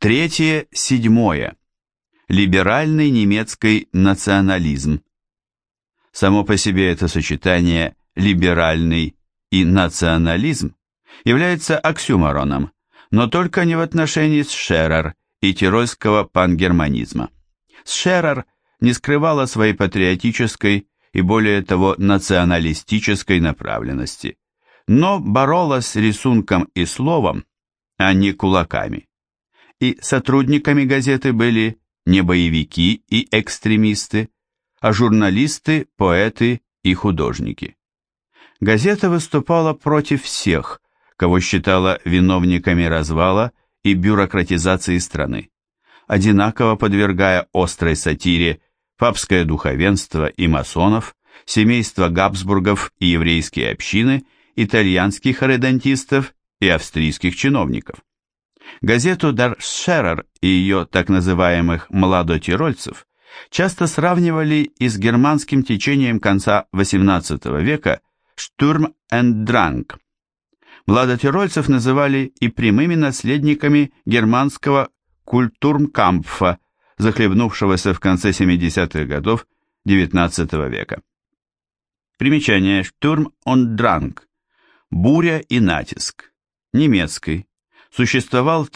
Третье, седьмое. Либеральный немецкий национализм. Само по себе это сочетание «либеральный» и «национализм» является оксюмороном, но только не в отношении Сшерер и тирольского пангерманизма. Сшерер не скрывала своей патриотической и, более того, националистической направленности, но боролась рисунком и словом, а не кулаками. И сотрудниками газеты были не боевики и экстремисты, а журналисты, поэты и художники. Газета выступала против всех, кого считала виновниками развала и бюрократизации страны, одинаково подвергая острой сатире папское духовенство и масонов, семейство Габсбургов и еврейские общины, итальянских редентистов и австрийских чиновников. Газету Der Scherer и ее так называемых «младотирольцев» часто сравнивали и с германским течением конца XVIII века «Sturm and Drang». Младотирольцев называли и прямыми наследниками германского культурмкампфа, захлебнувшегося в конце 70-х годов XIX века. Примечание «Sturm und Drang» – «Буря и натиск», немецкий, существовал в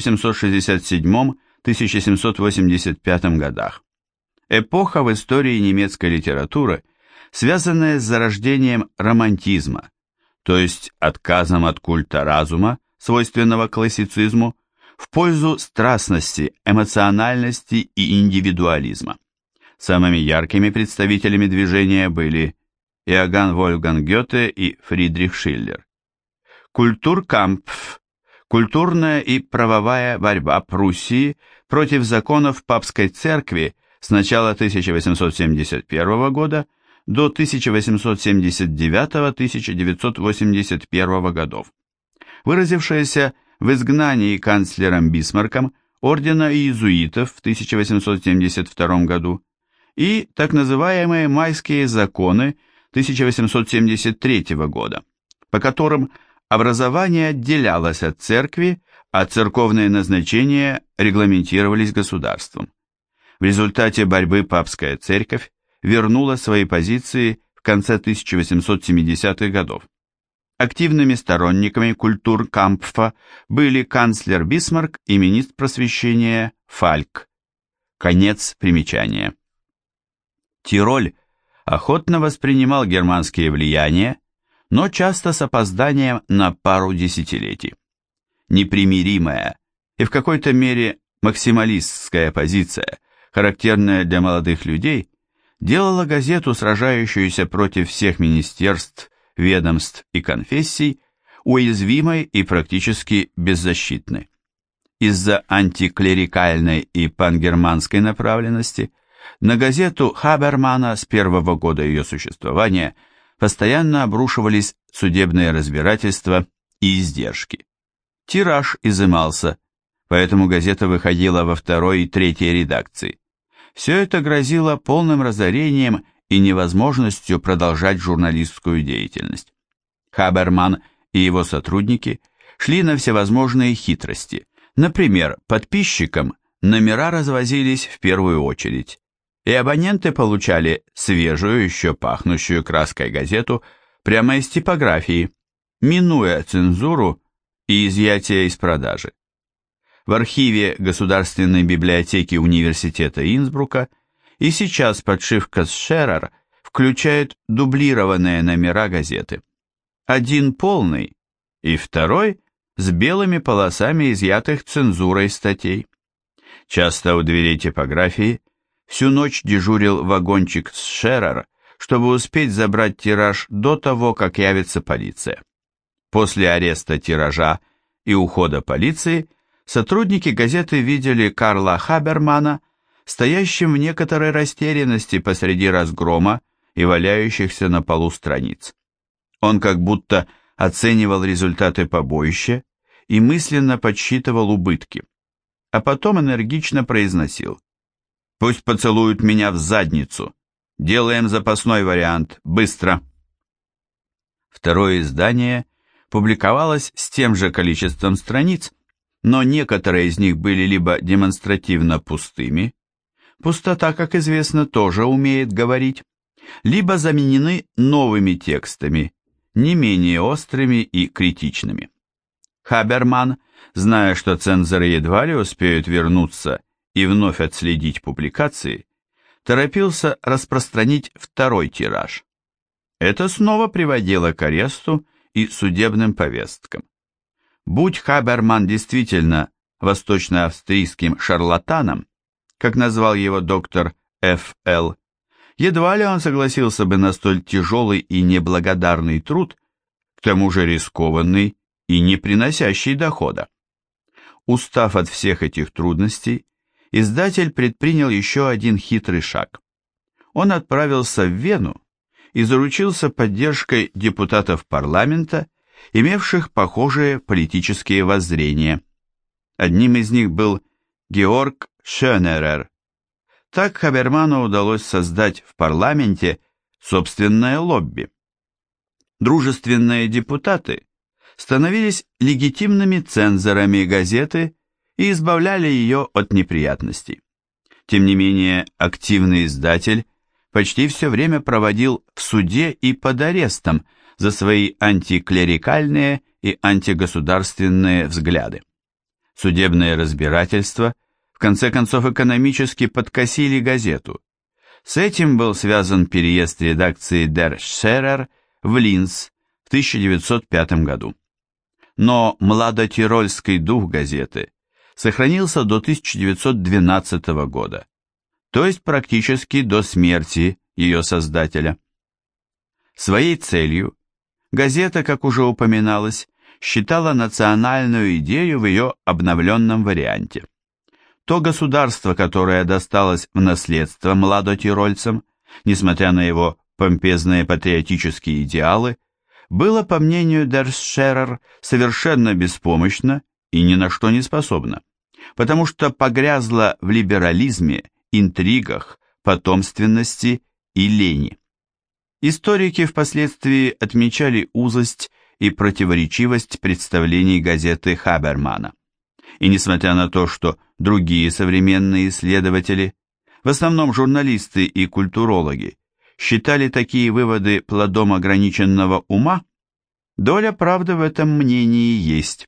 1767-1785 годах. Эпоха в истории немецкой литературы, связанная с зарождением романтизма, то есть отказом от культа разума, свойственного классицизму, в пользу страстности, эмоциональности и индивидуализма. Самыми яркими представителями движения были Иоганн Вольфганг Гёте и Фридрих Шиллер. Культуркампф – культурная и правовая борьба Пруссии против законов папской церкви с начала 1871 года до 1879-1981 годов, выразившаяся в изгнании канцлером Бисмарком ордена иезуитов в 1872 году и так называемые «майские законы» 1873 года, по которым образование отделялось от церкви, а церковные назначения регламентировались государством. В результате борьбы папская церковь вернула свои позиции в конце 1870-х годов. Активными сторонниками культуркампфа были канцлер Бисмарк и министр просвещения Фальк. Конец примечания. Тироль охотно воспринимал германские влияния, но часто с опозданием на пару десятилетий. Непримиримая и в какой-то мере максималистская позиция, характерная для молодых людей, делала газету, сражающуюся против всех министерств, ведомств и конфессий, уязвимой и практически беззащитной. Из-за антиклерикальной и пангерманской направленности на газету Хабермана с первого года ее существования постоянно обрушивались судебные разбирательства и издержки. Тираж изымался, поэтому газета выходила во второй и третьей редакции. Все это грозило полным разорением и невозможностью продолжать журналистскую деятельность. Хаберман и его сотрудники шли на всевозможные хитрости. Например, подписчикам номера развозились в первую очередь, и абоненты получали свежую, еще пахнущую краской газету прямо из типографии, минуя цензуру и изъятие из продажи. В архиве Государственной библиотеки Университета Инсбрука и сейчас подшивка Сшерер включает дублированные номера газеты. Один полный и второй с белыми полосами изъятых цензурой статей. Часто у дверей типографии всю ночь дежурил вагончик Сшерер, чтобы успеть забрать тираж до того, как явится полиция. После ареста тиража и ухода полиции сотрудники газеты видели Карла Хабермана стоящим в некоторой растерянности посреди разгрома и валяющихся на полу страниц. Он как будто оценивал результаты побоища и мысленно подсчитывал убытки, а потом энергично произносил: «Пусть поцелуют меня в задницу. Делаем запасной вариант. Быстро!» Второе издание публиковалось с тем же количеством страниц, но некоторые из них были либо демонстративно пустыми, пустота, как известно, тоже умеет говорить, либо заменены новыми текстами, не менее острыми и критичными. Хаберман, зная, что цензоры едва ли успеют вернуться и вновь отследить публикации, торопился распространить второй тираж. Это снова приводило к аресту и судебным повесткам. Будь Хаберман действительно восточноавстрийским шарлатаном, как назвал его доктор Ф.Л., едва ли он согласился бы на столь тяжелый и неблагодарный труд, к тому же рискованный и не приносящий дохода. Устав от всех этих трудностей, издатель предпринял еще один хитрый шаг. Он отправился в Вену и заручился поддержкой депутатов парламента, имевших похожие политические воззрения. Одним из них был Георг Шёнерер. Так Хаберману удалось создать в парламенте собственное лобби. Дружественные депутаты становились легитимными цензорами газеты и избавляли ее от неприятностей. Тем не менее, активный издатель почти все время проводил в суде и под арестом за свои антиклерикальные и антигосударственные взгляды. Судебные разбирательства в конце концов экономически подкосили газету. С этим был связан переезд редакции Der Scherer в Линц в 1905 году. Но младотирольский дух газеты сохранился до 1912 года, то есть практически до смерти ее создателя. Своей целью газета, как уже упоминалось, считала национальную идею в ее обновленном варианте. То государство, которое досталось в наследство младотирольцам, несмотря на его помпезные патриотические идеалы, было, по мнению Der Scherer, совершенно беспомощно и ни на что не способно, потому что погрязло в либерализме, интригах, потомственности и лени. Историки впоследствии отмечали узость и противоречивость представлений газеты Хабермана. И несмотря на то, что другие современные исследователи, в основном журналисты и культурологи, считали такие выводы плодом ограниченного ума, доля правды в этом мнении есть.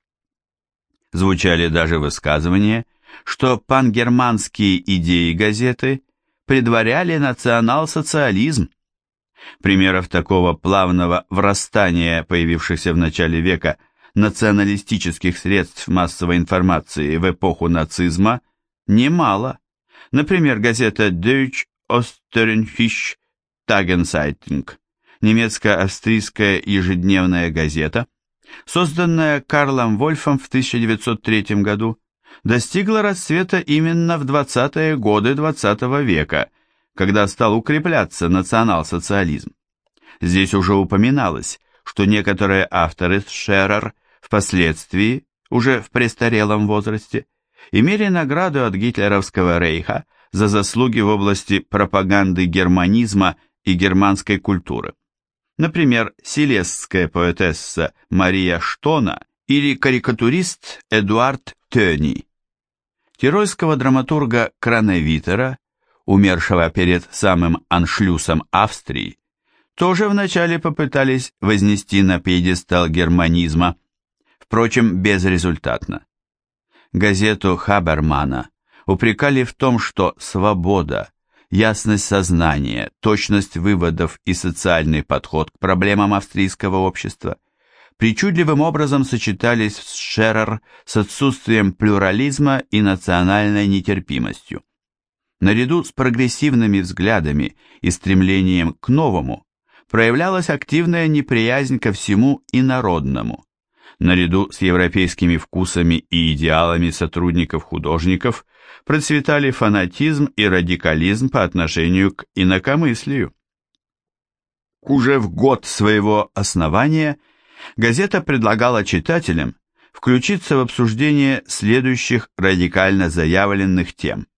Звучали даже высказывания, что пангерманские идеи газеты предваряли национал-социализм. Примеров такого плавного врастания, появившихся в начале века, националистических средств массовой информации в эпоху нацизма, немало. Например, газета Deutsche Österreichische Tageszeitung, немецко-австрийская ежедневная газета, созданная Карлом Вольфом в 1903 году, достигла расцвета именно в 20-е годы XX века, когда стал укрепляться национал-социализм. Здесь уже упоминалось, что некоторые авторы Шерер впоследствии, уже в престарелом возрасте, имели награду от гитлеровского рейха за заслуги в области пропаганды германизма и германской культуры. Например, силезская поэтесса Мария Штона или карикатурист Эдуард Тёни. Тирольского драматурга Краневитера, умершего перед самым аншлюсом Австрии, тоже вначале попытались вознести на пьедестал германизма, впрочем, безрезультатно. Газету Хабермана упрекали в том, что свобода, ясность сознания, точность выводов и социальный подход к проблемам австрийского общества причудливым образом сочетались с Шерер с отсутствием плюрализма и национальной нетерпимостью. Наряду с прогрессивными взглядами и стремлением к новому проявлялась активная неприязнь ко всему инородному. Наряду с европейскими вкусами и идеалами сотрудников-художников процветали фанатизм и радикализм по отношению к инакомыслию. Уже в год своего основания газета предлагала читателям включиться в обсуждение следующих радикально заявленных тем: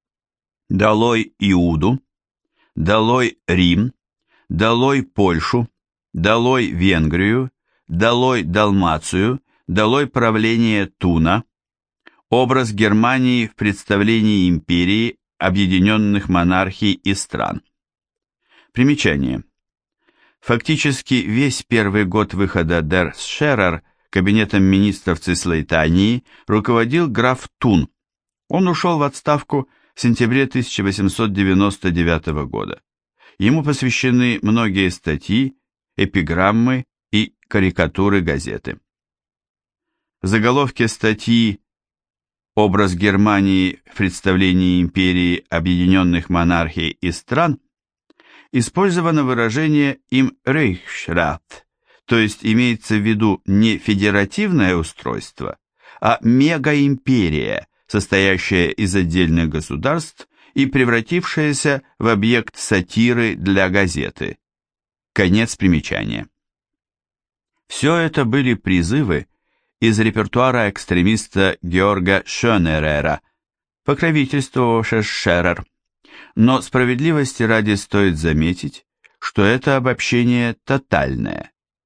«Долой Иуду», «Долой Рим», «Долой Польшу», «Долой Венгрию», «Долой Далмацию», «Долой правление Туна», Образ Германии в представлении империи, объединенных монархий и стран. Примечание. Фактически весь первый год выхода Der Scherer кабинетом министров Цислейтании руководил граф Тун. Он ушел в отставку в сентябре 1899 года. Ему посвящены многие статьи, эпиграммы и карикатуры газеты. В заголовке статьи «Образ Германии в представлении империи, объединенных монархий и стран» использовано выражение «im Reichsrat», то есть имеется в виду не федеративное устройство, а мегаимперия, состоящая из отдельных государств и превратившаяся в объект сатиры для газеты. Конец примечания. Все это были призывы из репертуара экстремиста Георга Шонерера, покровительствовавшего Шерер. Но справедливости ради стоит заметить, что это обобщение тотальное.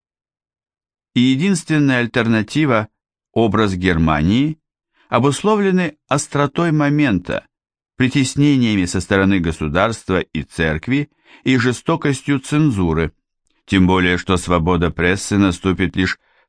И единственная альтернатива, образ Германии, обусловлены остротой момента, притеснениями со стороны государства и церкви и жестокостью цензуры, тем более что свобода прессы наступит лишь в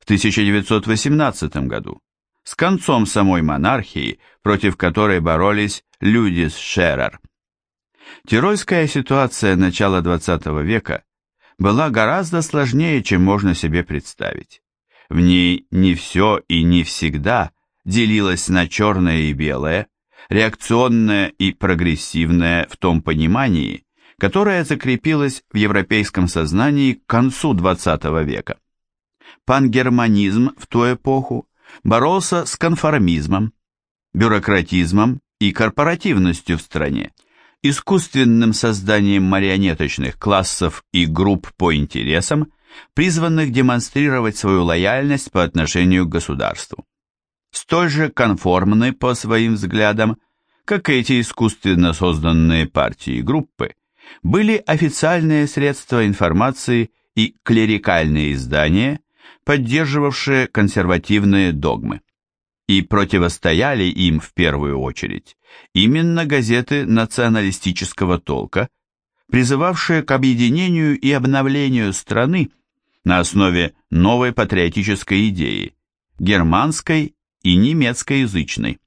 1918 году, с концом самой монархии, против которой боролись люди с Шерер. Тирольская ситуация начала XX века была гораздо сложнее, чем можно себе представить. В ней не все и не всегда делилось на черное и белое, реакционное и прогрессивное в том понимании, которое закрепилось в европейском сознании к концу XX века. Пангерманизм в ту эпоху боролся с конформизмом, бюрократизмом и корпоративностью в стране, искусственным созданием марионеточных классов и групп по интересам, призванных демонстрировать свою лояльность по отношению к государству. Столь же конформны по своим взглядам, как эти искусственно созданные партии и группы, были официальные средства информации и клерикальные издания, поддерживавшие консервативные догмы. И противостояли им в первую очередь именно газеты националистического толка, призывавшие к объединению и обновлению страны на основе новой патриотической идеи, германской и немецкоязычной.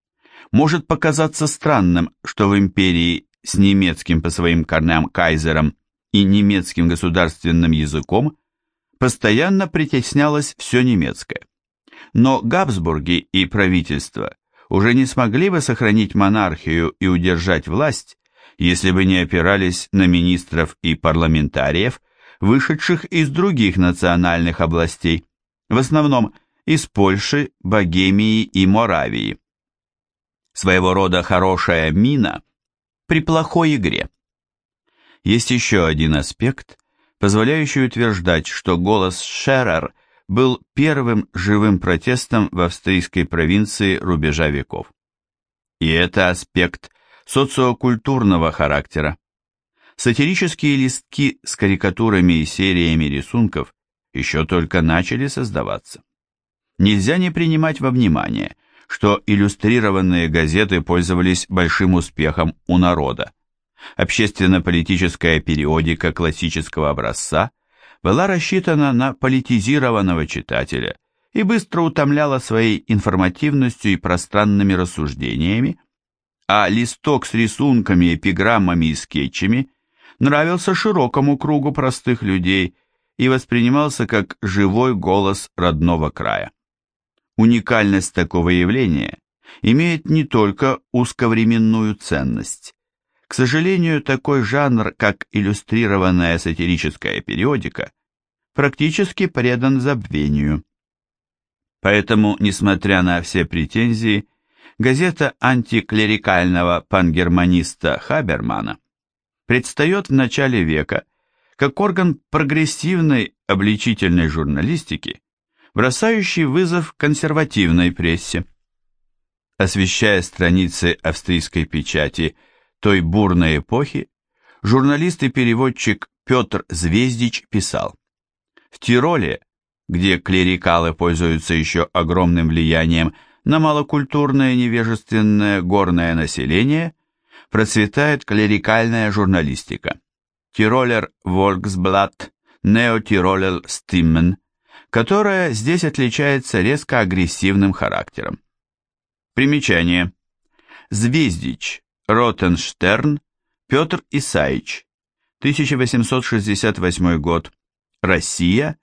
Может показаться странным, что в империи с немецким по своим корням кайзером и немецким государственным языком постоянно притеснялось все немецкое. Но Габсбурги и правительство уже не смогли бы сохранить монархию и удержать власть, если бы не опирались на министров и парламентариев, вышедших из других национальных областей, в основном из Польши, Богемии и Моравии. Своего рода хорошая мина при плохой игре. Есть еще один аспект, позволяющий утверждать, что голос Шерер был первым живым протестом в австрийской провинции рубежа веков. И это аспект социокультурного характера. Сатирические листки с карикатурами и сериями рисунков еще только начали создаваться. Нельзя не принимать во внимание, что иллюстрированные газеты пользовались большим успехом у народа. Общественно-политическая периодика классического образца была рассчитана на политизированного читателя и быстро утомляла своей информативностью и пространными рассуждениями, а листок с рисунками, эпиграммами и скетчами нравился широкому кругу простых людей и воспринимался как живой голос родного края. Уникальность такого явления имеет не только узковременную ценность. К сожалению, такой жанр, как иллюстрированная сатирическая периодика, практически предан забвению. Поэтому, несмотря на все претензии, газета антиклерикального пангерманиста Хабермана предстает в начале века как орган прогрессивной обличительной журналистики, бросающий вызов консервативной прессе. Освещая страницы австрийской печати той бурной эпохи, журналист и переводчик Петр Звездич писал: «В Тироле, где клерикалы пользуются еще огромным влиянием на малокультурное невежественное горное население процветает клерикальная журналистика. Тиролер Volksblatt, Неотиролер Stimmen, которая здесь отличается резко агрессивным характером. Примечание. Звездич, Ротенштерн, Петр Исаич, 1868 год, Россия,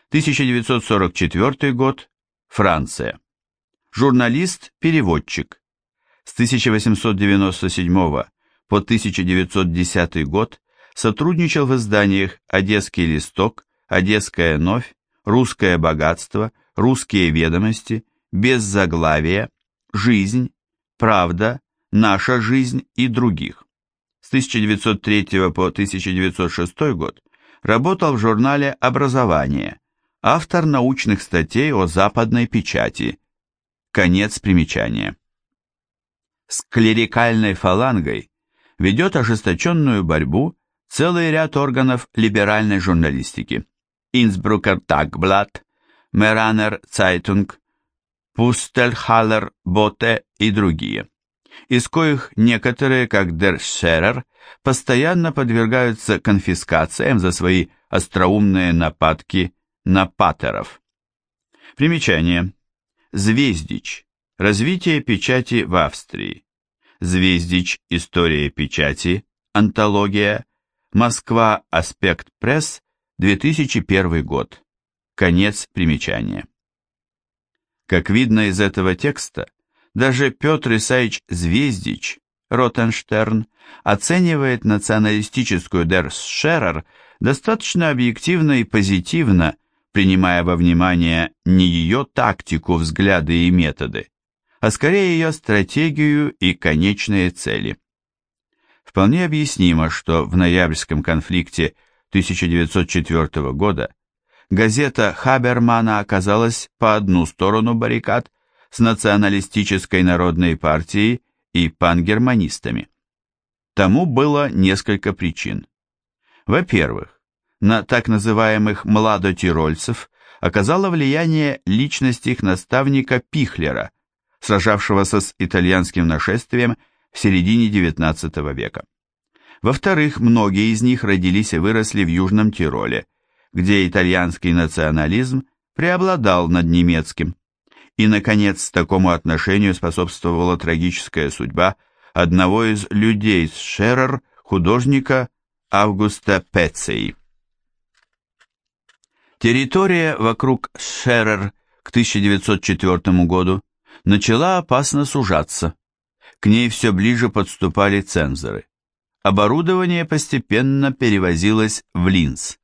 1944 год, Франция. Журналист-переводчик. С 1897 по 1910 год сотрудничал в изданиях «Одесский листок», «Одесская новь», «Русское богатство», «Русские ведомости», «Без заглавия», «Жизнь», «Правда», «Наша жизнь» и других. С 1903 по 1906 год работал в журнале «Образование», автор научных статей о западной печати. Конец примечания. С клерикальной фалангой ведет ожесточенную борьбу целый ряд органов либеральной журналистики: Инсбрукер Tagblatt, Meraner Zeitung, Пустельхаллер Боте и другие, из коих некоторые, как Der Scherer, постоянно подвергаются конфискациям за свои остроумные нападки на патеров. Примечание. Звездич. Развитие печати в Австрии. Звездич. История печати. Антология. Москва. Аспект Пресс. 2001 год. Конец примечания. Как видно из этого текста, даже Петр Исаич Звездич, Ротенштерн, оценивает националистическую Der Scherer достаточно объективно и позитивно, принимая во внимание не ее тактику, взгляды и методы, а скорее ее стратегию и конечные цели. Вполне объяснимо, что в ноябрьском конфликте 1904 года газета Хабермана оказалась по одну сторону баррикад с националистической народной партией и пангерманистами. Тому было несколько причин. Во-первых, на так называемых младотирольцев оказало влияние личность их наставника Пихлера, сражавшегося с итальянским нашествием в середине XIX века. Во-вторых, многие из них родились и выросли в Южном Тироле, где итальянский национализм преобладал над немецким. И, наконец, такому отношению способствовала трагическая судьба одного из людей с Шерер, художника Августа Пецций. Территория вокруг Шерер к 1904 году начала опасно сужаться. К ней все ближе подступали цензоры. Оборудование постепенно перевозилось в Линц.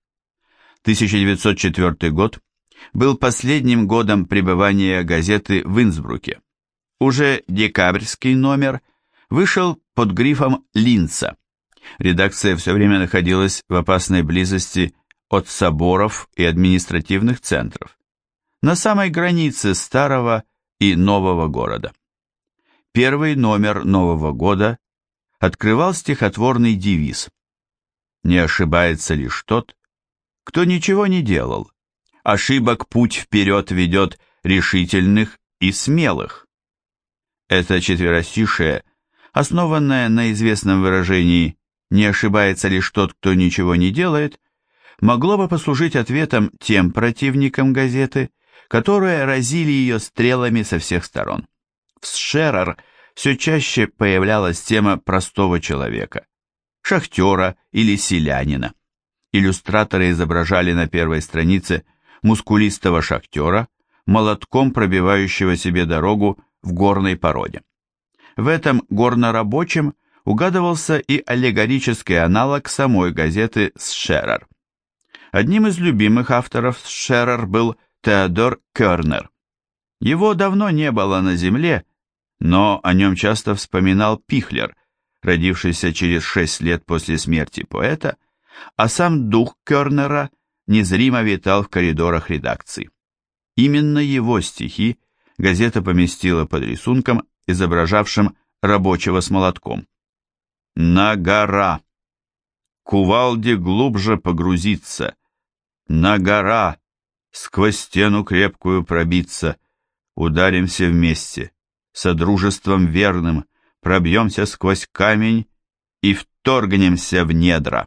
1904 год был последним годом пребывания газеты в Инсбруке. Уже декабрьский номер вышел под грифом Линца. Редакция все время находилась в опасной близости от соборов и административных центров, на самой границе старого и нового города. Первый номер Нового года открывал стихотворный девиз: «Не ошибается лишь тот, кто ничего не делал. Ошибок путь вперед ведет решительных и смелых». Это четверостишее, основанное на известном выражении «не ошибается лишь тот, кто ничего не делает», могло бы послужить ответом тем противникам газеты, которые разили ее стрелами со всех сторон. В Шерер все чаще появлялась тема простого человека, шахтера или селянина. Иллюстраторы изображали на первой странице мускулистого шахтера, молотком пробивающего себе дорогу в горной породе. В этом горнорабочем угадывался и аллегорический аналог самой газеты Шерер. Одним из любимых авторов Шерер был Теодор Кернер. Его давно не было на земле, но о нем часто вспоминал Пихлер, родившийся через 6 лет после смерти поэта, а сам дух Кернера незримо витал в коридорах редакции. Именно его стихи газета поместила под рисунком, изображавшим рабочего с молотком. «На гора! Кувалде глубже погрузиться! На гора! Сквозь стену крепкую пробиться! Ударимся вместе, содружеством верным, пробьемся сквозь камень и вторгнемся в недра.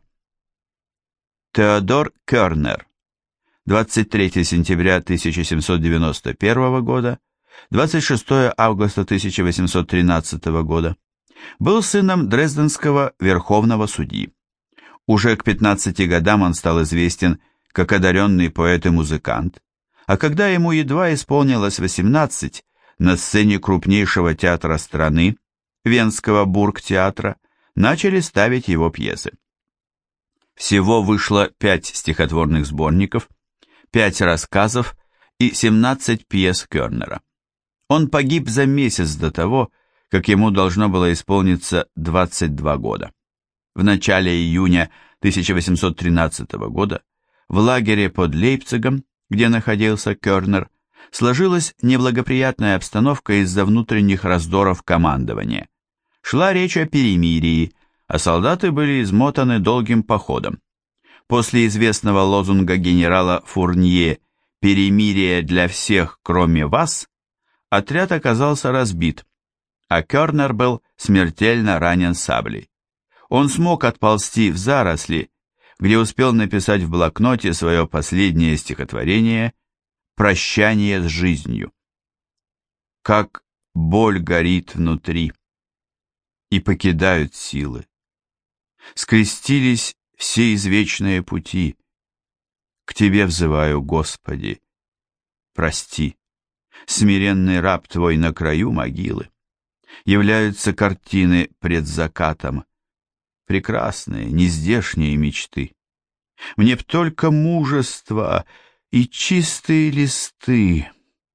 Теодор Кернер, 23 сентября 1791 года, 26 августа 1813 года, был сыном дрезденского верховного судьи. Уже к 15 годам он стал известен как одаренный поэт и музыкант, а когда ему едва исполнилось 18, на сцене крупнейшего театра страны, Венского бургтеатра, начали ставить его пьесы. Всего вышло 5 стихотворных сборников, 5 рассказов и 17 пьес Кернера. Он погиб за месяц до того, как ему должно было исполниться 22 года. В начале июня 1813 года в лагере под Лейпцигом, где находился Кернер, сложилась неблагоприятная обстановка из-за внутренних раздоров командования. Шла речь о перемирии, а солдаты были измотаны долгим походом. После известного лозунга генерала Фурнье «Перемирие для всех, кроме вас», отряд оказался разбит, а Кернер был смертельно ранен саблей. Он смог отползти в заросли, где успел написать в блокноте свое последнее стихотворение «Прощание с жизнью». Как боль горит внутри, и покидают силы. Скрестились все извечные пути. К Тебе взываю, Господи, прости. Смиренный раб Твой на краю могилы. Являются картины пред закатом, прекрасные, нездешние мечты. Мне б только мужество и чистые листы.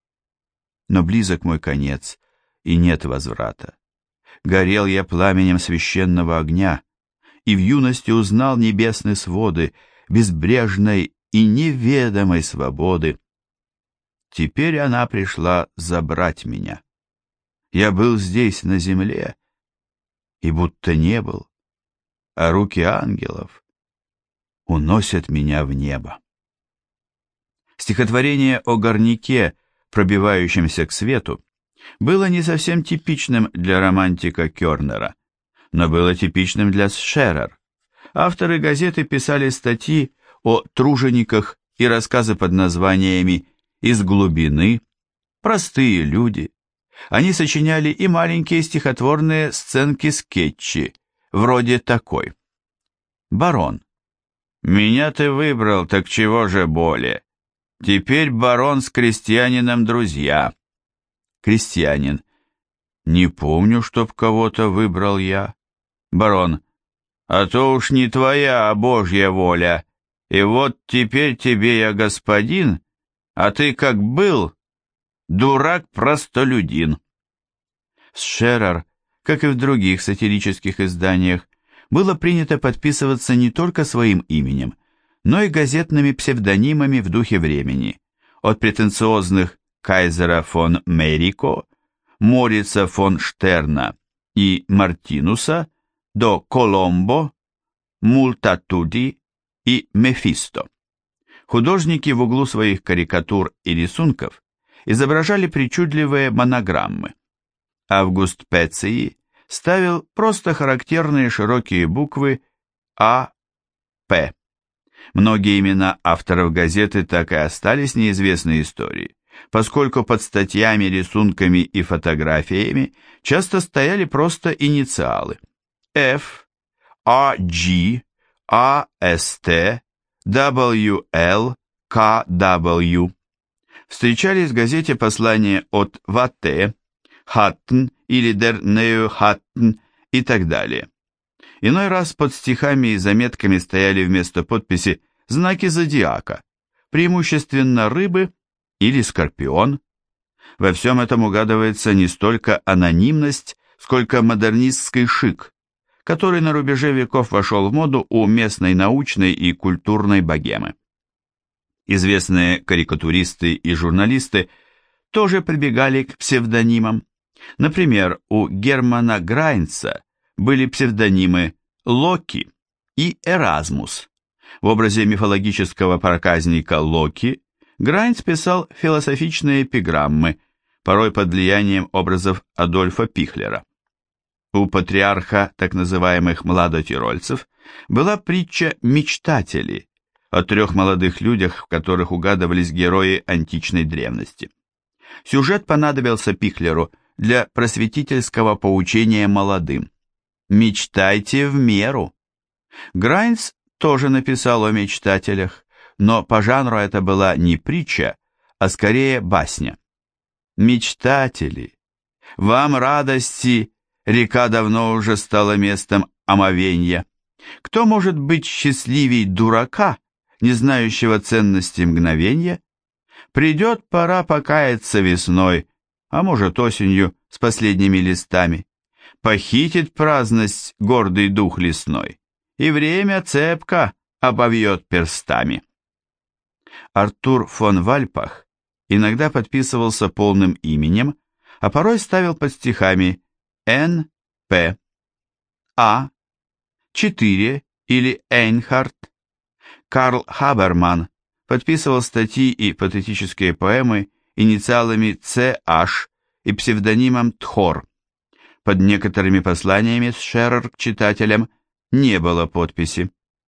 Но близок мой конец, и нет возврата. Горел я пламенем священного огня, и в юности узнал небесные своды, безбрежной и неведомой свободы. Теперь она пришла забрать меня. Я был здесь, на земле, и будто не был, а руки ангелов уносят меня в небо. Стихотворение о горняке, пробивающемся к свету, было не совсем типичным для романтика Кернера, но было типичным для Шерер. Авторы газеты писали статьи о тружениках и рассказы под названиями «Из глубины», «Простые люди». Они сочиняли и маленькие стихотворные сценки-скетчи, вроде такой. Барон. «Меня ты выбрал, так чего же более? Теперь барон с крестьянином друзья». Крестьянин. «Не помню, чтоб кого-то выбрал я». Барон. «А то уж не твоя, а Божья воля. И вот теперь тебе я господин, а ты как был, дурак-простолюдин». В Шерер, как и в других сатирических изданиях, было принято подписываться не только своим именем, но и газетными псевдонимами в духе времени, от претенциозных Кайзера фон Мерико, Морица фон Штерна и Мартинуса до Коломбо, Мультатуди и Мефисто. Художники в углу своих карикатур и рисунков изображали причудливые монограммы. Август Пеций ставил просто характерные широкие буквы А.П. Многие имена авторов газеты так и остались неизвестной историей, поскольку под статьями, рисунками и фотографиями часто стояли просто инициалы F, AG, AST, WL, KW. Встречались в газете послания от Ватте, Хаттн или Дер Нео Хаттн и так далее. Иной раз под стихами и заметками стояли вместо подписи знаки зодиака, преимущественно рыбы или скорпион. Во всем этом угадывается не столько анонимность, сколько модернистский шик, который на рубеже веков вошел в моду у местной научной и культурной богемы. Известные карикатуристы и журналисты тоже прибегали к псевдонимам. Например, у Германа Грайнца были псевдонимы Локи и Эразмус. В образе мифологического проказника Локи Грайнц писал философичные эпиграммы, порой под влиянием образов Адольфа Пихлера. У патриарха так называемых младотирольцев была притча «Мечтатели» о трех молодых людях, в которых угадывались герои античной древности. Сюжет понадобился Пихлеру для просветительского поучения молодым. «Мечтайте в меру». Грайнс тоже написал о мечтателях, но по жанру это была не притча, а скорее басня. «Мечтатели, вам радости, река давно уже стала местом омовенья. Кто может быть счастливей дурака, не знающего ценности мгновенья? Придет пора покаяться весной, а может осенью с последними листами. Похитит праздность гордый дух лесной, и время цепко обовьет перстами». Артур фон Вальпах иногда подписывался полным именем, а порой ставил под стихами Н. П. А. 4 или Эйнхард. Карл Хаберман подписывал статьи и патетические поэмы инициалами Ц.H. и псевдонимом Тхор. Под некоторыми посланиями Шерер к читателям не было подписи.